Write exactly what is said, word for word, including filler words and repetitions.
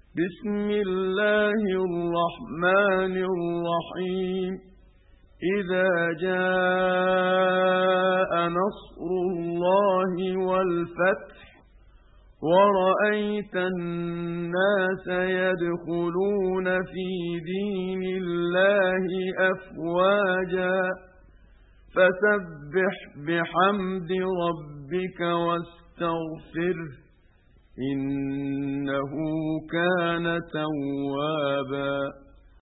بسم الله الرحمن الرحيم إذا جاء نصر الله والفتح ورأيت الناس يدخلون في دين الله أفواجا فسبح بحمد ربك واستغفره إنه كان توابا.